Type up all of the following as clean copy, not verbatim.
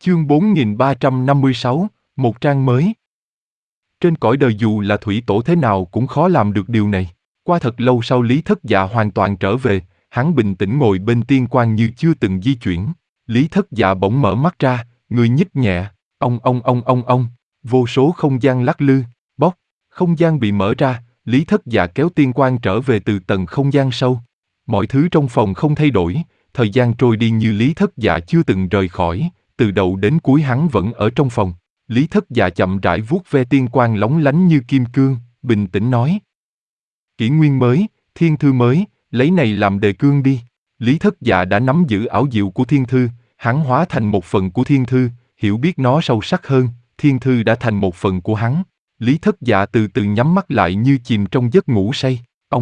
Chương 4356, một trang mới. Trên cõi đời dù là thủy tổ thế nào cũng khó làm được điều này. Qua thật lâu sau Lý Thất Dạ hoàn toàn trở về, hắn bình tĩnh ngồi bên tiên quan như chưa từng di chuyển. Lý Thất Dạ bỗng mở mắt ra, người nhích nhẹ, ông, vô số không gian lắc lư, bóp, không gian bị mở ra, Lý Thất Dạ kéo tiên quan trở về từ tầng không gian sâu. Mọi thứ trong phòng không thay đổi, thời gian trôi đi như Lý Thất Dạ chưa từng rời khỏi, từ đầu đến cuối hắn vẫn ở trong phòng. Lý Thất Dạ chậm rãi vuốt ve tiên quan lóng lánh như kim cương, bình tĩnh nói. Kỷ nguyên mới, thiên thư mới, lấy này làm đề cương đi. Lý Thất Dạ đã nắm giữ ảo diệu của thiên thư, hắn hóa thành một phần của thiên thư, hiểu biết nó sâu sắc hơn, thiên thư đã thành một phần của hắn. Lý Thất Dạ từ từ nhắm mắt lại như chìm trong giấc ngủ say.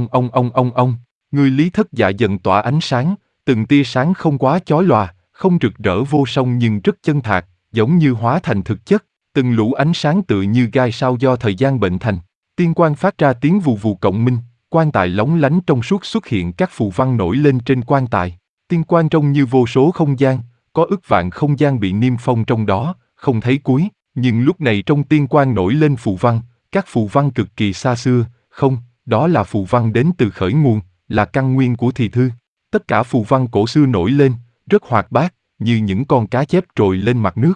Ông. Người Lý Thất Dạ dần tỏa ánh sáng, từng tia sáng không quá chói lòa, không rực rỡ vô song nhưng rất chân thạc, giống như hóa thành thực chất, từng lũ ánh sáng tựa như gai sao do thời gian bệnh thành. Tiên quan phát ra tiếng vù vù cộng minh, quan tài lóng lánh trong suốt xuất hiện các phù văn nổi lên trên quan tài. Tiên quan trông như vô số không gian, có ức vạn không gian bị niêm phong trong đó, không thấy cuối, nhưng lúc này trong tiên quan nổi lên phù văn, các phù văn cực kỳ xa xưa, không, đó là phù văn đến từ khởi nguồn, là căn nguyên của thì thư. Tất cả phù văn cổ xưa nổi lên, rất hoạt bát, như những con cá chép trồi lên mặt nước.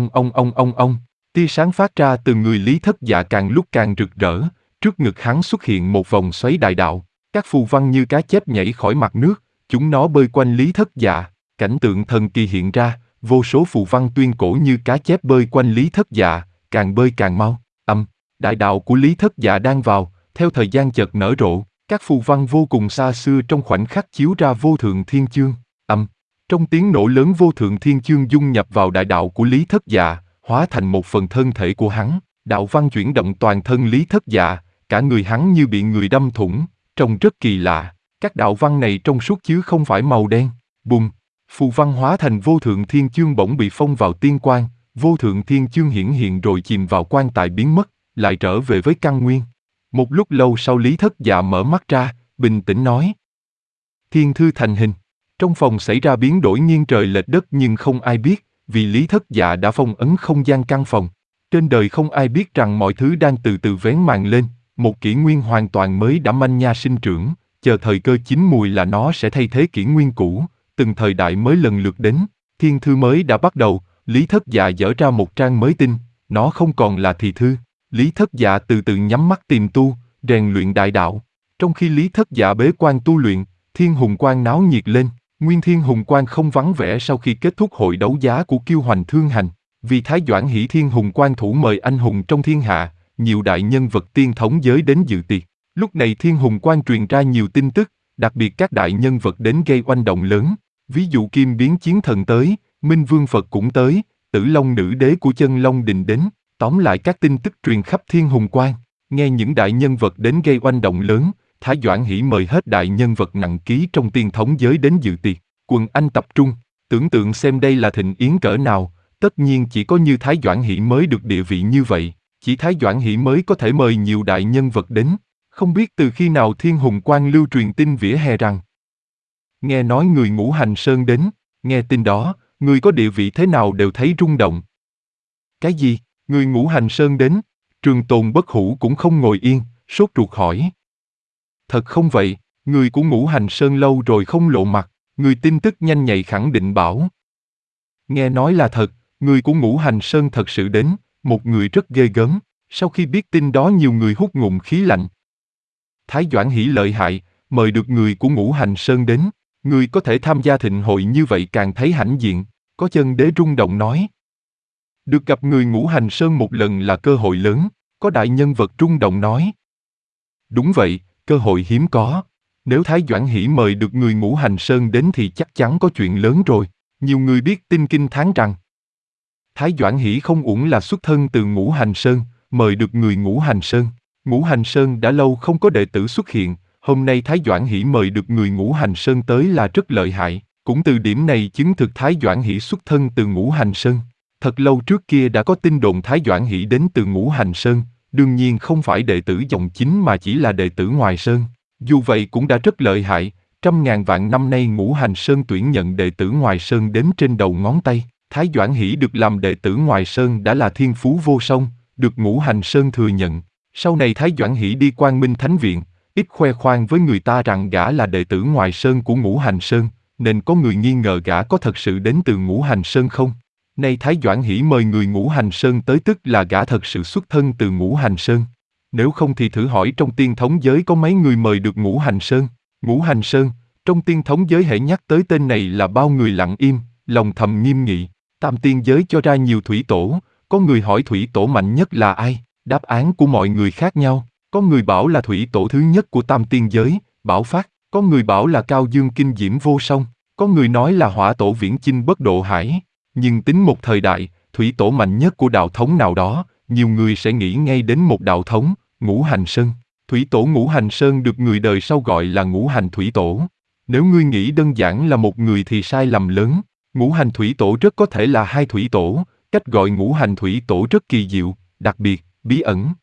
Ông. Tia sáng phát ra từ người Lý Thất Dạ càng lúc càng rực rỡ, trước ngực hắn xuất hiện một vòng xoáy đại đạo. Các phù văn như cá chép nhảy khỏi mặt nước, chúng nó bơi quanh Lý Thất Dạ, cảnh tượng thần kỳ hiện ra, vô số phù văn tuyên cổ như cá chép bơi quanh Lý Thất Dạ, càng bơi càng mau. Đại đạo của Lý Thất Dạ đang vào, theo thời gian chợt nở rộ, các phù văn vô cùng xa xưa trong khoảnh khắc chiếu ra vô thượng thiên chương. Trong tiếng nổ lớn vô thượng thiên chương dung nhập vào đại đạo của Lý Thất Dạ, hóa thành một phần thân thể của hắn. Đạo văn chuyển động toàn thân Lý Thất Dạ, cả người hắn như bị người đâm thủng, trông rất kỳ lạ. Các đạo văn này trong suốt chứ không phải màu đen. Bùng, phù văn hóa thành vô thượng thiên chương bỗng bị phong vào tiên quan, vô thượng thiên chương hiển hiện rồi chìm vào quan tài biến mất, lại trở về với căn nguyên. Một lúc lâu sau Lý Thất Dạ mở mắt ra, bình tĩnh nói. Thiên thư thành hình. Trong phòng xảy ra biến đổi nghiêng trời lệch đất nhưng không ai biết, vì Lý Thất Dạ đã phong ấn không gian căn phòng. Trên đời không ai biết rằng mọi thứ đang từ từ vén màn lên, một kỷ nguyên hoàn toàn mới đã manh nha sinh trưởng, chờ thời cơ chín mùi là nó sẽ thay thế kỷ nguyên cũ, từng thời đại mới lần lượt đến. Thiên thư mới đã bắt đầu, Lý Thất Dạ dở ra một trang mới tinh, nó không còn là thì thư. Lý Thất Dạ từ từ nhắm mắt tìm tu, rèn luyện đại đạo. Trong khi Lý Thất Dạ bế quan tu luyện, Thiên Hùng Quan náo nhiệt lên. Nguyên Thiên Hùng Quan không vắng vẻ sau khi kết thúc hội đấu giá của Kiêu Hoành Thương Hành. Vì Thái Doãn Hỷ Thiên Hùng Quan thủ mời anh hùng trong thiên hạ, nhiều đại nhân vật tiên thống giới đến dự tiệc. Lúc này Thiên Hùng Quan truyền ra nhiều tin tức, đặc biệt các đại nhân vật đến gây oanh động lớn. Ví dụ Kim Biến Chiến Thần tới, Minh Vương Phật cũng tới, Tử Long Nữ Đế của Chân Long Đình đến. Tóm lại các tin tức truyền khắp Thiên Hùng Quan. Nghe những đại nhân vật đến gây oanh động lớn, Thái Doãn Hỷ mời hết đại nhân vật nặng ký trong tiên thống giới đến dự tiệc. Quần anh tập trung, tưởng tượng xem đây là thịnh yến cỡ nào, tất nhiên chỉ có như Thái Doãn Hỷ mới được địa vị như vậy, chỉ Thái Doãn Hỷ mới có thể mời nhiều đại nhân vật đến. Không biết từ khi nào Thiên Hùng Quan lưu truyền tin vỉa hè rằng nghe nói người Ngũ Hành Sơn đến, nghe tin đó, người có địa vị thế nào đều thấy rung động. Cái gì, người Ngũ Hành Sơn đến? Trường Tồn Bất Hủ cũng không ngồi yên, sốt ruột hỏi. Thật không vậy, người của Ngũ Hành Sơn lâu rồi không lộ mặt. Người tin tức nhanh nhạy khẳng định bảo. Nghe nói là thật, người của Ngũ Hành Sơn thật sự đến, một người rất ghê gớm. Sau khi biết tin đó nhiều người hút ngụm khí lạnh. Thái Doãn Hỷ lợi hại, mời được người của Ngũ Hành Sơn đến. Người có thể tham gia thịnh hội như vậy càng thấy hãnh diện. Có Chân Đế rung động nói. Được gặp người Ngũ Hành Sơn một lần là cơ hội lớn, có đại nhân vật rung động nói. Đúng vậy, cơ hội hiếm có. Nếu Thái Doãn Hỷ mời được người Ngũ Hành Sơn đến thì chắc chắn có chuyện lớn rồi. Nhiều người biết tin kinh thán rằng Thái Doãn Hỷ không uổng là xuất thân từ Ngũ Hành Sơn, mời được người Ngũ Hành Sơn. Ngũ Hành Sơn đã lâu không có đệ tử xuất hiện, hôm nay Thái Doãn Hỷ mời được người Ngũ Hành Sơn tới là rất lợi hại. Cũng từ điểm này chứng thực Thái Doãn Hỷ xuất thân từ Ngũ Hành Sơn. Thật lâu trước kia đã có tin đồn Thái Doãn Hỷ đến từ Ngũ Hành Sơn, đương nhiên không phải đệ tử dòng chính mà chỉ là đệ tử ngoài Sơn. Dù vậy cũng đã rất lợi hại, trăm ngàn vạn năm nay Ngũ Hành Sơn tuyển nhận đệ tử ngoài Sơn đếm trên đầu ngón tay. Thái Doãn Hỷ được làm đệ tử ngoài Sơn đã là thiên phú vô song, được Ngũ Hành Sơn thừa nhận. Sau này Thái Doãn Hỷ đi Quang Minh Thánh Viện, ít khoe khoang với người ta rằng gã là đệ tử ngoài Sơn của Ngũ Hành Sơn, nên có người nghi ngờ gã có thật sự đến từ Ngũ Hành Sơn không. Nay Thái Doãn Hỷ mời người Ngũ Hành Sơn tới tức là gã thật sự xuất thân từ Ngũ Hành Sơn. Nếu không thì thử hỏi trong tiên thống giới có mấy người mời được Ngũ Hành Sơn. Ngũ Hành Sơn, trong tiên thống giới hễ nhắc tới tên này là bao người lặng im, lòng thầm nghiêm nghị. Tam tiên giới cho ra nhiều thủy tổ, có người hỏi thủy tổ mạnh nhất là ai, đáp án của mọi người khác nhau. Có người bảo là thủy tổ thứ nhất của tam tiên giới, Bảo Phát, có người bảo là Cao Dương kinh diễm vô song, có người nói là hỏa tổ viễn chinh bất độ hải. Nhưng tính một thời đại, thủy tổ mạnh nhất của đạo thống nào đó, nhiều người sẽ nghĩ ngay đến một đạo thống, Ngũ Hành Sơn. Thủy tổ Ngũ Hành Sơn được người đời sau gọi là Ngũ Hành Thủy Tổ. Nếu ngươi nghĩ đơn giản là một người thì sai lầm lớn. Ngũ Hành Thủy Tổ rất có thể là hai thủy tổ, cách gọi Ngũ Hành Thủy Tổ rất kỳ diệu, đặc biệt, bí ẩn.